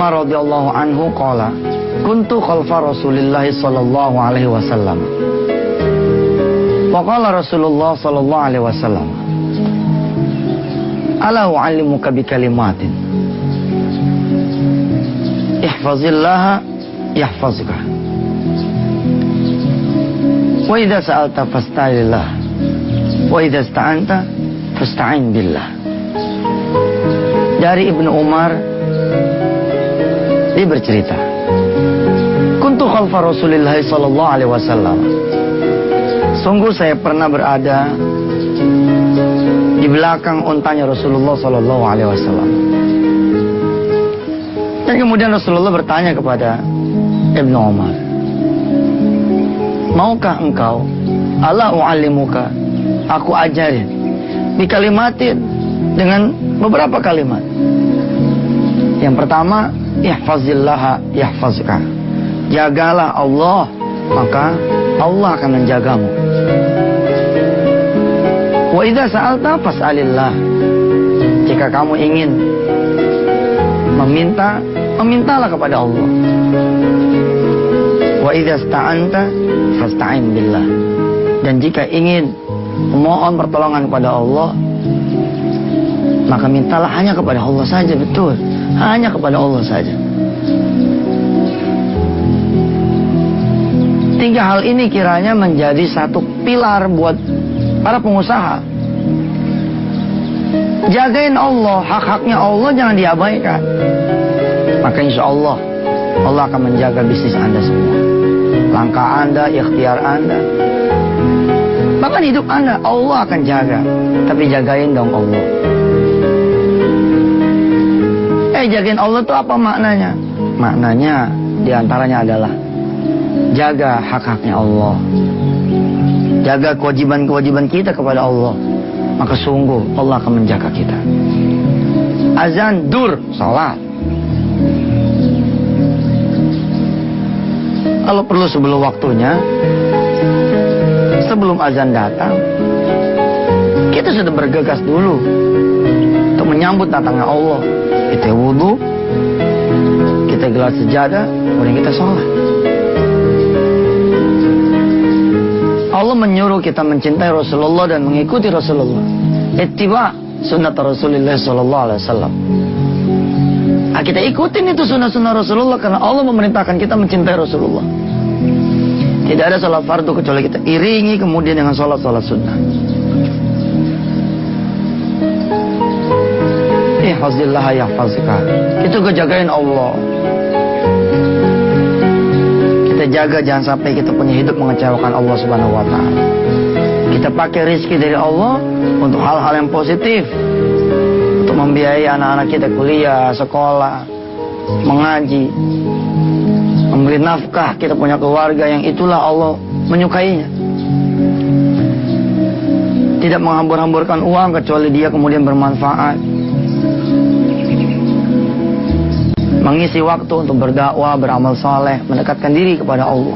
Umar radhiyallahu anhu qala, kuntu khalfa Rasulillah sallallahu alaihi wasallam. Wa qala Rasulullah sallallahu alaihi wasallam, ala u'allimuka bi kalimatin. Ihfazillaha yahfazuka. Wa idza sa'alta fasta'illah. Wa idza ista'anta fasta'in billah. Dari Ibnu Umar, dia bercerita, kuntu khalfa Rasulillah sallallahu alaihi wasallam. Sungguh saya pernah berada di belakang untanya Rasulullah sallallahu alaihi wasallam. Dan kemudian Rasulullah bertanya kepada Ibnu Umar, maukah engkau ala u'allimuka, aku ajarin bi kalimatin, dengan beberapa kalimat. Yang pertama, ihfazillaha yahfazuka. Jagalah Allah, maka Allah akan menjagamu. Wa idza sa'alta fas'alillah. Jika kamu ingin meminta, memintalah kepada Allah. Wa idza ista'anta fasta'in billah. Dan jika ingin memohon pertolongan kepada Allah, maka mintalah hanya kepada Allah saja. Betul, hanya kepada Allah saja. Tiga hal ini kiranya menjadi satu pilar buat para pengusaha. Jagain Allah, hak-haknya Allah jangan diabaikan. Maka insya Allah, Allah akan menjaga bisnis Anda semua. Langkah Anda, ikhtiar Anda, bahkan hidup Anda, Allah akan jaga. Tapi jagain dong Allah. Jagain Allah itu apa maknanya? Maknanya diantaranya adalah jaga hak-haknya Allah, jaga kewajiban-kewajiban kita kepada Allah. Maka sungguh Allah akan menjaga kita. Azan, dur, salat. Kalau perlu sebelum waktunya, sebelum azan datang, kita sudah bergegas dulu untuk menyambut datangnya Allah. Kita wudu, kita gelar sejadah, kemudian kita sholat. Allah menyuruh kita mencintai Rasulullah dan mengikuti Rasulullah. Ittiba sunnah Rasulullah sallallahu alaihi wasallam. Kita ikutin itu sunnah-sunnah Rasulullah karena Allah memerintahkan kita mencintai Rasulullah. Tidak ada salat fardu kecuali kita iringi kemudian dengan salat-salat sunnah. Ihfazillah yahfazuka. Kita jagain Allah. Kita jaga jangan sampai kita punya hidup mengecewakan Allah Subhanahu wa taala. Kita pakai rezeki dari Allah untuk hal-hal yang positif. Untuk membiayai anak-anak kita kuliah, sekolah, mengaji, memberi nafkah, kita punya keluarga yang itulah Allah menyukainya. Tidak menghambur-hamburkan uang kecuali dia kemudian bermanfaat. Mengisi waktu untuk berdakwah, beramal saleh, mendekatkan diri kepada Allah.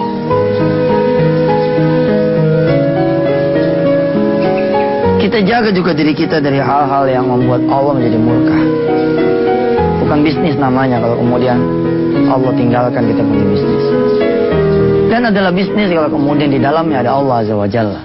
Kita jaga juga diri kita dari hal-hal yang membuat Allah menjadi murka. Bukan bisnis namanya kalau kemudian Allah tinggalkan kita punya bisnis. Dan adalah bisnis kalau kemudian di dalamnya ada Allah Azza wa Jalla.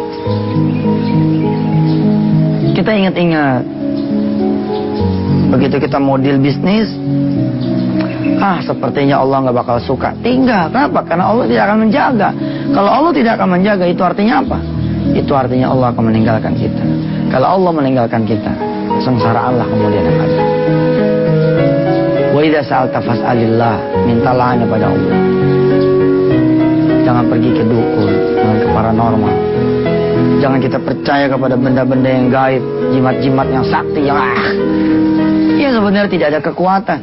Kita ingat-ingat, begitu kita mau deal bisnis, sepertinya Allah nggak bakal suka. Tinggal. Kenapa? Karena Allah tidak akan menjaga. Kalau Allah tidak akan menjaga, itu artinya apa? Itu artinya Allah akan meninggalkan kita. Kalau Allah meninggalkan kita, kesengsaraanlah kemudian yang ada. Wa idza sa'alta fas'alillah, mintalah hanya pada Allah. Jangan pergi ke dukun, jangan ke paranormal. Jangan kita percaya kepada benda-benda yang gaib, jimat-jimat yang sakti yang ya sebenarnya tidak ada kekuatan.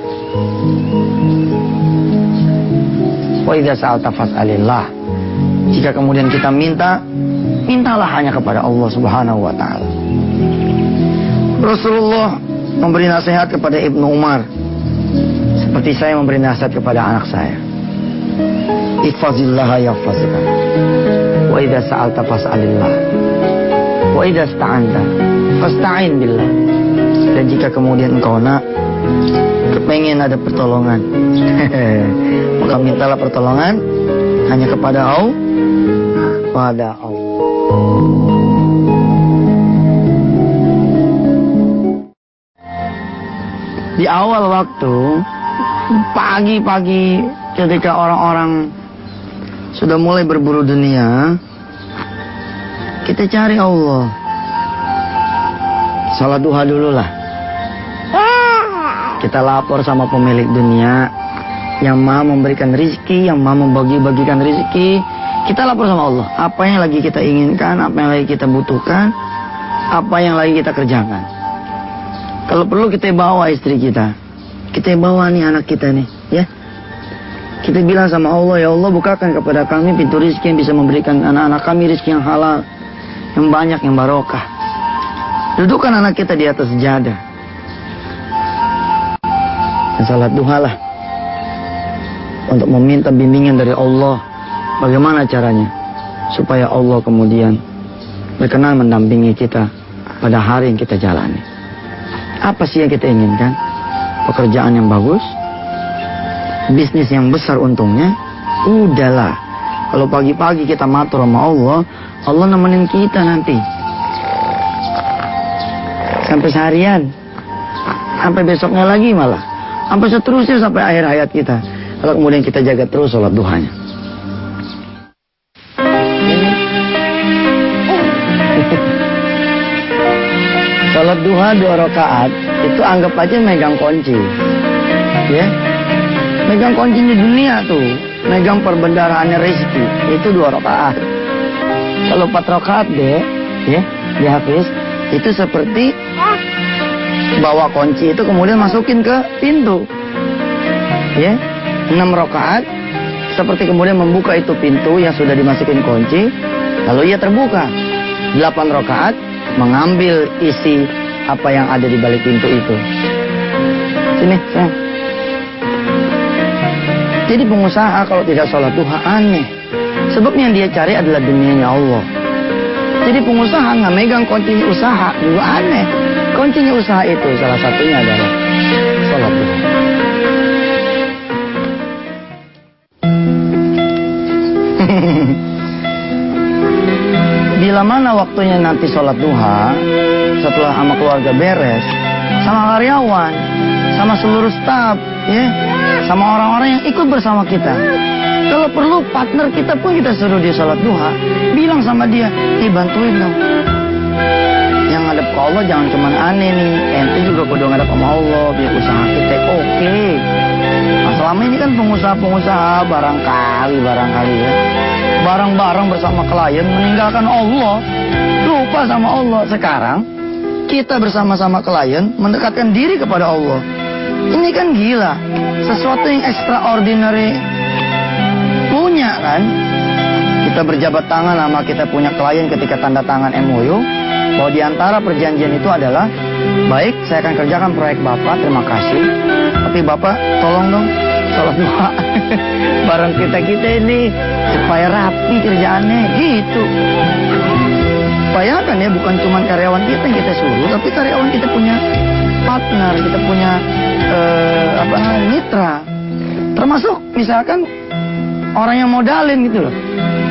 Wa idza sa'alta fas'alillah. Jika kemudian kita minta, mintalah hanya kepada Allah Subhanahu wa taala. Rasulullah memberi nasihat kepada Ibnu Umar seperti saya memberi nasihat kepada anak saya. Ihfazillaha yahfazuka. Wa idza sa'alta fas'alillah. Wa idza ista'anta fasta'in billah. Dan jika kemudian engkau nak kepengen ada pertolongan. Maka mintalah pertolongan hanya kepada Allah. Di awal waktu, pagi-pagi ketika orang-orang sudah mulai berburu dunia, kita cari Allah. Salat duha dulu lah. Kita lapor sama pemilik dunia yang maha memberikan rizki, yang maha membagi-bagikan rizki. Kita lapor sama Allah. Apa yang lagi kita inginkan, apa yang lagi kita butuhkan, apa yang lagi kita kerjakan. Kalau perlu kita bawa istri kita. Kita bawa nih anak kita nih, ya. Kita bilang sama Allah, ya Allah bukakan kepada kami pintu rizki yang bisa memberikan anak-anak kami rizki yang halal, yang banyak, yang barokah. Dudukkan anak kita di atas sejadah. Dan salat duha lah. Untuk meminta bimbingan dari Allah. Bagaimana caranya? Supaya Allah kemudian berkenan mendampingi kita pada hari yang kita jalani. Apa sih yang kita inginkan? Pekerjaan yang bagus, bisnis yang besar untungnya. Udahlah. Kalau pagi-pagi kita matur sama Allah, Allah nemenin kita nanti. Sampai seharian. Sampai besoknya lagi malah. Sampai seterusnya sampai akhir hayat kita. Kalau kemudian kita jaga terus sholat duhanya. Sholat duha 2 rakaat itu anggap aja megang kunci, ya, megang kuncinya dunia tuh, megang perbendaraannya rezeki itu 2 rakaat. Kalau 4 rakaat deh, ya, di Hafiz itu seperti bawa kunci itu kemudian masukin ke pintu, ya. 6 rakaat seperti kemudian membuka itu pintu yang sudah dimasukin kunci, lalu ia terbuka. 8 rakaat mengambil isi apa yang ada di balik pintu itu. Sini, sayang. Jadi pengusaha kalau tidak sholat duha aneh. Sebab yang dia cari adalah dunianya Allah. Jadi pengusaha nggak megang kunci usaha juga aneh. Kuncinya usaha itu salah satunya adalah sholat duha. Bila mana waktunya nanti sholat duha, setelah sama keluarga beres, sama karyawan, sama seluruh staf, ya, sama orang-orang yang ikut bersama kita. Kalau perlu partner kita pun kita suruh dia sholat duha, bilang sama dia, bantuin dong. Yang ngadep ke Allah jangan cuma aneh nih, ente juga kudu ngadep sama Allah, biar usaha kita oke. Nah, selama ini kan pengusaha-pengusaha barangkali ya, bareng-bareng bersama klien meninggalkan Allah, lupa sama Allah. Sekarang kita bersama-sama klien mendekatkan diri kepada Allah. Ini kan gila, sesuatu yang extraordinary punya kan. Kita berjabat tangan sama kita punya klien ketika tanda tangan MOU, bahwa di antara perjanjian itu adalah, baik, saya akan kerjakan proyek Bapak, terima kasih, tapi Bapak tolong dong sholat duha bareng kita ini supaya rapi kerjaannya gitu. Bayangkan ya, bukan cuma karyawan kita yang kita suruh, tapi karyawan kita punya partner, kita punya mitra, termasuk misalkan orang yang modalin gitu loh.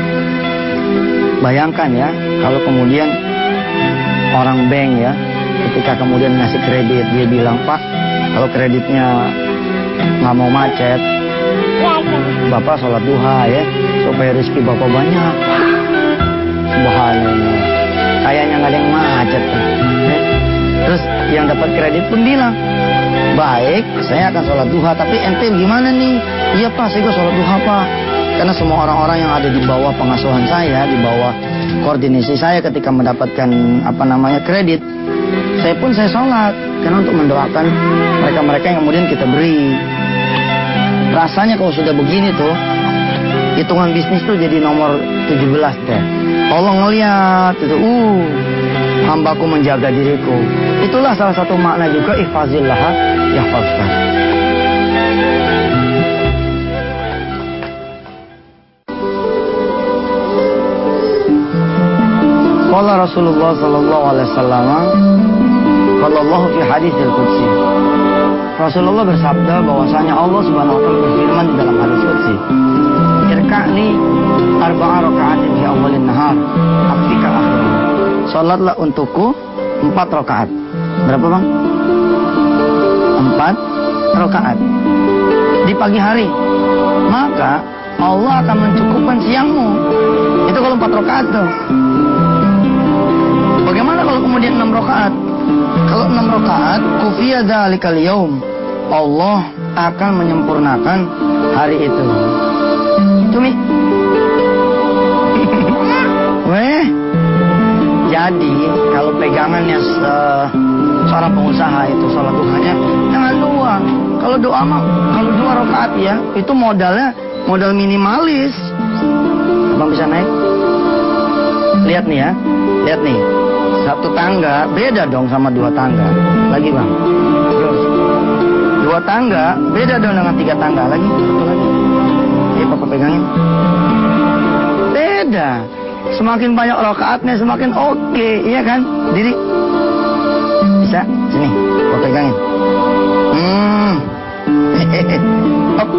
Bayangkan ya, kalau kemudian orang bank ya, ketika kemudian ngasih kredit, dia bilang, Pak, kalau kreditnya nggak mau macet, Bapak sholat duha ya, supaya rezeki Bapak banyak. Subhanallah, kayaknya nggak ada yang macet tuh, ya. Terus yang dapat kredit pun bilang, baik, saya akan sholat duha, tapi ente gimana nih? Iya Pak, saya juga sholat duha Pak. Karena semua orang-orang yang ada di bawah pengasuhan saya, di bawah koordinasi saya ketika mendapatkan kredit, saya sholat karena untuk mendoakan mereka-mereka yang kemudian kita beri. Rasanya kalau sudah begini tuh, hitungan bisnis tuh jadi nomor 17 deh. Allah ngeliat itu, hambaku menjaga diriku. Itulah salah satu makna juga ihfazillah yahfazka. Qala Rasulullah sallallahu alaihi wasallam, qala Allah fi haditsil qudsi, Rasulullah bersabda bahwasanya Allah Subhanahu wa taala berfirman di dalam hadis qudsi, "Irka'li arba'a raka'atin fi awwalin nahar, akfika akhirah." Salatlah untukku 4 rakaat. Berapa, Bang? 4 rakaat di pagi hari. Maka Allah akan mencukupkan siangmu. Itu kalau 4 rakaat tuh. Bagaimana kalau kemudian 6 rakaat? Kalau 6 rakaat, kufiya dzalikal yaum. Allah akan menyempurnakan hari itu. Cumi. Weh. Jadi, kalau pegangannya seorang pengusaha itu sholat duhanya jangan 2. Kalau doa mah, kalau 2 rakaat ya, itu modalnya modal minimalis. Abang bisa naik? Lihat nih ya. Lihat nih. 1 tangga beda dong sama 2 tangga. Lagi, Bang. Terus. 2 tangga beda dong dengan 3 tangga. Lagi, 1 lagi. Papa pegangin. Beda. Semakin banyak rakaatnya semakin oke, iya kan? Diri. Bisa? Sini, papa pegangin. Hop.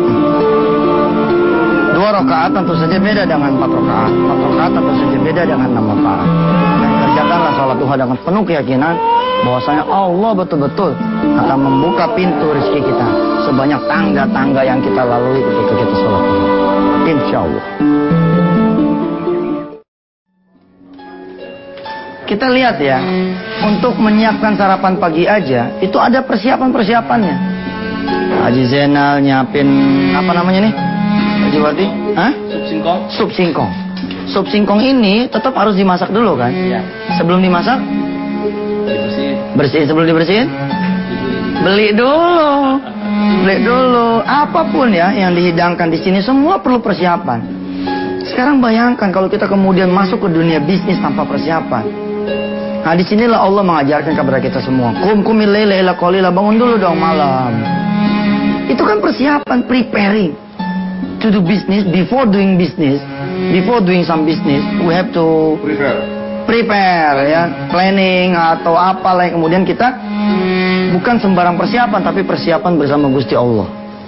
2 rakaat tentu saja beda dengan 4 rakaat. 4 rakaat tentu saja beda dengan 6 rakaat. Dan kerjakanlah sholat duha dengan penuh keyakinan bahwasanya Allah betul-betul akan membuka pintu rezeki kita sebanyak tangga-tangga yang kita lalui ketika kita sholat duha. Insya Allah. Kita lihat ya, untuk menyiapkan sarapan pagi aja itu ada persiapan-persiapannya. Haji Zainal nyiapin apa namanya nih? Haji Wati? Hah? Sup singkong. Sup singkong. Sup singkong ini tetap harus dimasak dulu kan? Iya. Sebelum dimasak? Dibersihin. Bersihin sebelum dibersihin? Beli dulu. Beli dulu. Apapun ya yang dihidangkan di sini semua perlu persiapan. Sekarang bayangkan kalau kita kemudian masuk ke dunia bisnis tanpa persiapan. Nah disinilah Allah mengajarkan kepada kita semua. Qumil laila illa qalila, bangun dulu dong malam. Itu kan persiapan, preparing to do business. Before doing business, before doing some business, we have to prepare ya, planning atau apalah yang kemudian kita bukan sembarang persiapan, tapi persiapan bersama Gusti Allah.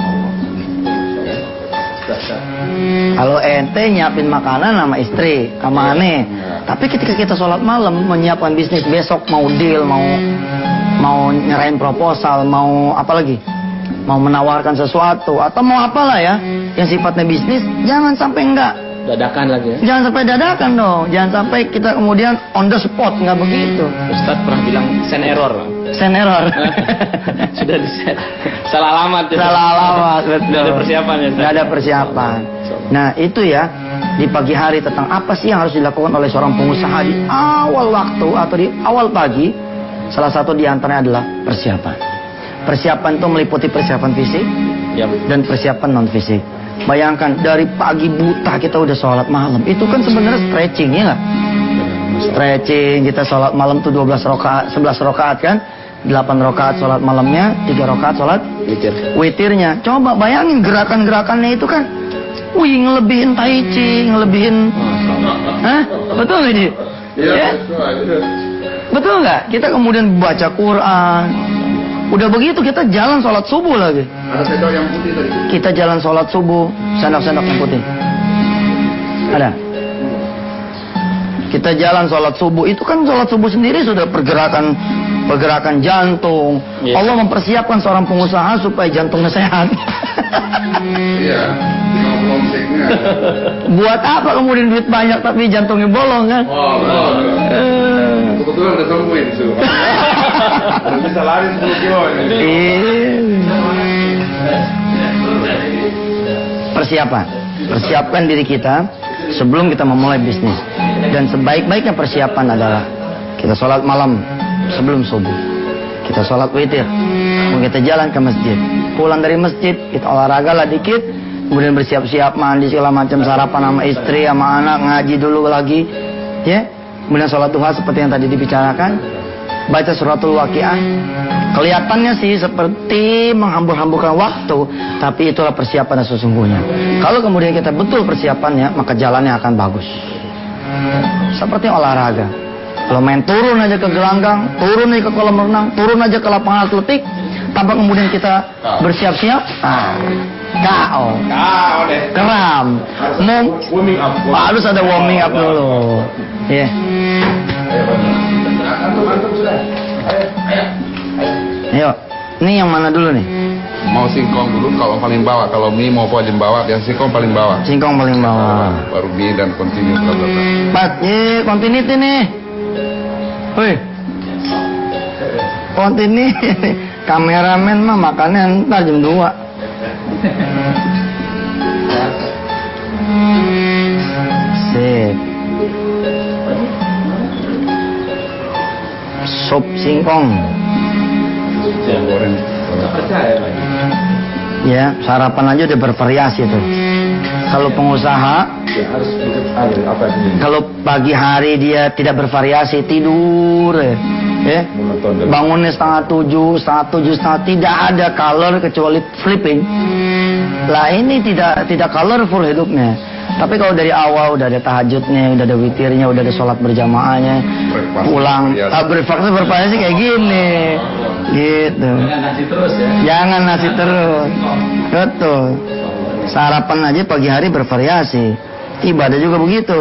Kalau ente nyiapin makanan sama istri, sama aneh. Tapi ketika kita sholat malam menyiapkan bisnis, besok mau deal, mau nyerahin proposal, mau apa lagi? Mau menawarkan sesuatu atau mau apalah ya yang sifatnya bisnis, jangan sampai enggak Dadakan lagi ya. Jangan sampai dadakan dong. Jangan sampai kita kemudian on the spot, nggak begitu. Ustadz pernah bilang send error. Send error. Sudah di set. Salah alamat ya. Salah alamat, betul. Nggak ada persiapan ya. Nggak ada persiapan. Nah itu ya, di pagi hari tentang apa sih yang harus dilakukan oleh seorang pengusaha di awal waktu atau di awal pagi. Salah satu di antaranya adalah persiapan. Persiapan itu meliputi persiapan fisik dan persiapan non fisik. Bayangkan dari pagi buta kita udah sholat malam. Itu kan sebenarnya stretching ya nggak? Stretching, kita sholat malam tuh 12 rakaat, 11 rakaat kan? 8 rakaat sholat malamnya, 3 rakaat sholat witirnya. Coba bayangin gerakan-gerakannya itu kan. Wih, ngelebihin tai chi, ngelebihin. Hah? Betul nggak Ji? Iya. Betul nggak? Kita kemudian baca Quran. Udah begitu kita jalan sholat subuh lagi. Ada sendok yang putih tadi. Kita jalan sholat subuh, sendok-sendok yang putih. Ada. Kita jalan sholat subuh, itu kan sholat subuh sendiri sudah pergerakan jantung. Yes. Allah mempersiapkan seorang pengusaha supaya jantungnya sehat. Iya. Omsetnya. Buat apa kemudian duit banyak tapi jantungnya bolong kan? Oh, kebetulan udah sembuhin tuh. Udah bisa lari 10 kilo ini. Persiapkan diri kita sebelum kita memulai bisnis. Dan sebaik-baiknya persiapan adalah kita sholat malam sebelum subuh. Kita sholat witir. Kemudian kita jalan ke masjid. Pulang dari masjid, kita olahraga lah dikit. Kemudian bersiap-siap mandi segala macam, sarapan sama istri, sama anak, ngaji dulu lagi. Ya. Kemudian sholat duha seperti yang tadi dibicarakan. Baca suratul waqiah. Kelihatannya sih seperti menghambur-hamburkan waktu, tapi itulah persiapan sesungguhnya. Kalau kemudian kita betul persiapannya, maka jalannya akan bagus. Seperti olahraga. Kalau main turun aja ke gelanggang, turun aja ke kolam renang, turun aja ke lapangan atletik, tanpa kemudian kita bersiap-siap, KO deh. keram. Warming up. Harus ada warming up dulu. Ya. Antum sudah. Ayo. Ini yang mana dulu nih? Mau singkong dulu kalau paling bawah. Kalau mie mau paling bawah, yang singkong paling bawah. Singkong paling bawah. Baru mie dan continue bla bla bla. Pat, continuity nih. Woi. Continuity. Kameramen mah makannya ntar jam 2. Sip. Sup singkong. Goreng. Ya, sarapan aja udah bervariasi tuh. Kalau pengusaha, Ya harus apa ini? kalau pagi hari dia tidak bervariasi, tidur ya. Monoton. Bangunnya setengah tujuh, tidak ada color kecuali flipping. Lah ini tidak colorful hidupnya. Tapi kalau dari awal udah ada tahajudnya, udah ada witirnya, udah ada sholat berjamaahnya, pulang, breakfastnya bervariasi kayak gini, gitu. Jangan nasi terus ya. Jangan nasi terus, betul. Sarapan aja pagi hari bervariasi, ibadah juga begitu.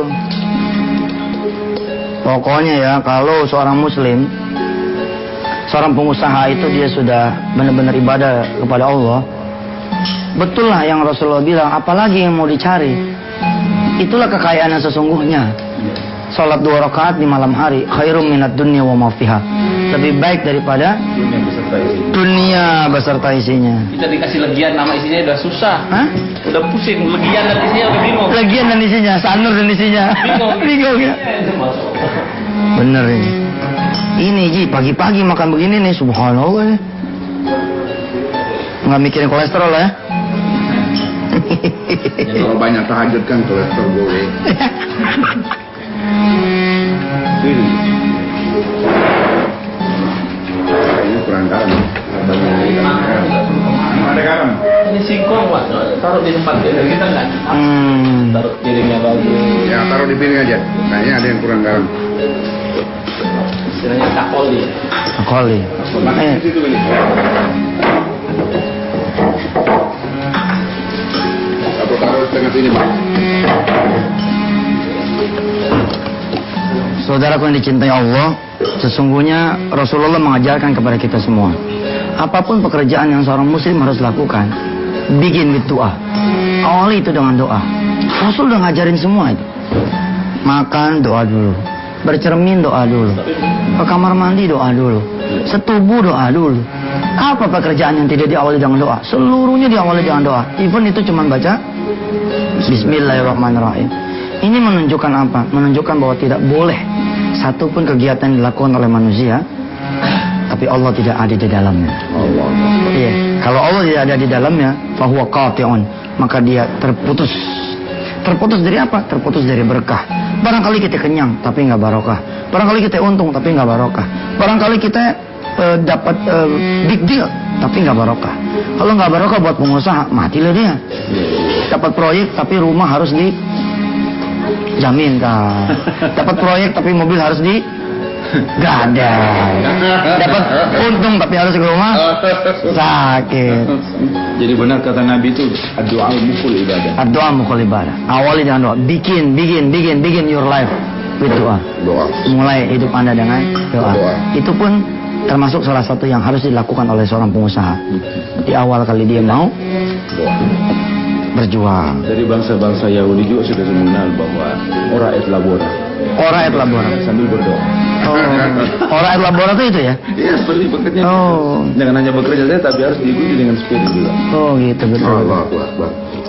Pokoknya ya, kalau seorang muslim, seorang pengusaha itu dia sudah benar-benar ibadah kepada Allah. Betul lah yang Rasulullah bilang, apalagi yang mau dicari. Itulah kekayaan yang sesungguhnya. Salat 2 rakaat di malam hari khairum minad dunya wa ma fiha. Lebih baik daripada dunia beserta isinya. Kita dikasih legian nama isinya udah susah. Hah? Udah pusing, legian dan isinya udah bingung. Legian dan isinya, sanur dan isinya. Bingung ya. Bener ini. Ini Ji, pagi-pagi makan begini nih, subhanallah ya. Nggak mikirin kolesterol ya. Kalau banyak tahajud kan kolesterol gue. Ini kurang garam. Ada garam. Ini singkong Pak, taruh di tempat kita nggak? Taruh piringnya bagus. Ya taruh di piring aja. Kayaknya ada yang kurang garam. Istilahnya kakoli. Koli. Makan di situ ini. Taruh tengah sini Pak. Saudaraku yang dicintai Allah, sesungguhnya Rasulullah mengajarkan kepada kita semua, apapun pekerjaan yang seorang muslim harus lakukan, begin with doa. Awali itu dengan doa. Rasul udah ngajarin semua itu. Makan doa dulu, bercermin doa dulu, ke kamar mandi doa dulu, setubuh doa dulu. Apa pekerjaan yang tidak diawali dengan doa? Seluruhnya diawali dengan doa. Even itu cuma baca Bismillahirrahmanirrahim. Ini menunjukkan apa? Menunjukkan bahwa tidak boleh satupun kegiatan dilakukan oleh manusia tapi Allah tidak ada di dalamnya. Iya. Kalau Allah tidak ada di dalamnya, fahuwa qati'un, maka dia terputus. Terputus dari apa? Terputus dari berkah. Barangkali kita kenyang tapi nggak barokah. Barangkali kita untung tapi nggak barokah. Barangkali kita dapat big deal tapi nggak barokah. Kalau nggak barokah buat pengusaha, matilah dia. Dapat proyek tapi rumah harus dijamin kan. Dapat proyek tapi mobil harus digadai. Dapat untung tapi harus ke rumah sakit. Jadi benar kata Nabi itu doa mukul ibadah. Doa mukul ibadah. Awali dengan doa. Begin your life with doa. Mulai hidup Anda dengan doa. Itu pun termasuk salah satu yang harus dilakukan oleh seorang pengusaha. Di awal kali dia mau berjuang. Dari bangsa-bangsa Yahudi juga sudah mengenal bahwa ora et labora. Ora et labora sambil berdoa. Oh, ora et labora itu ya? Iya, seperti bekerja. Oh. Jangan hanya bekerja saja tapi harus diikuti dengan spirit juga. Oh, gitu betul. Allah.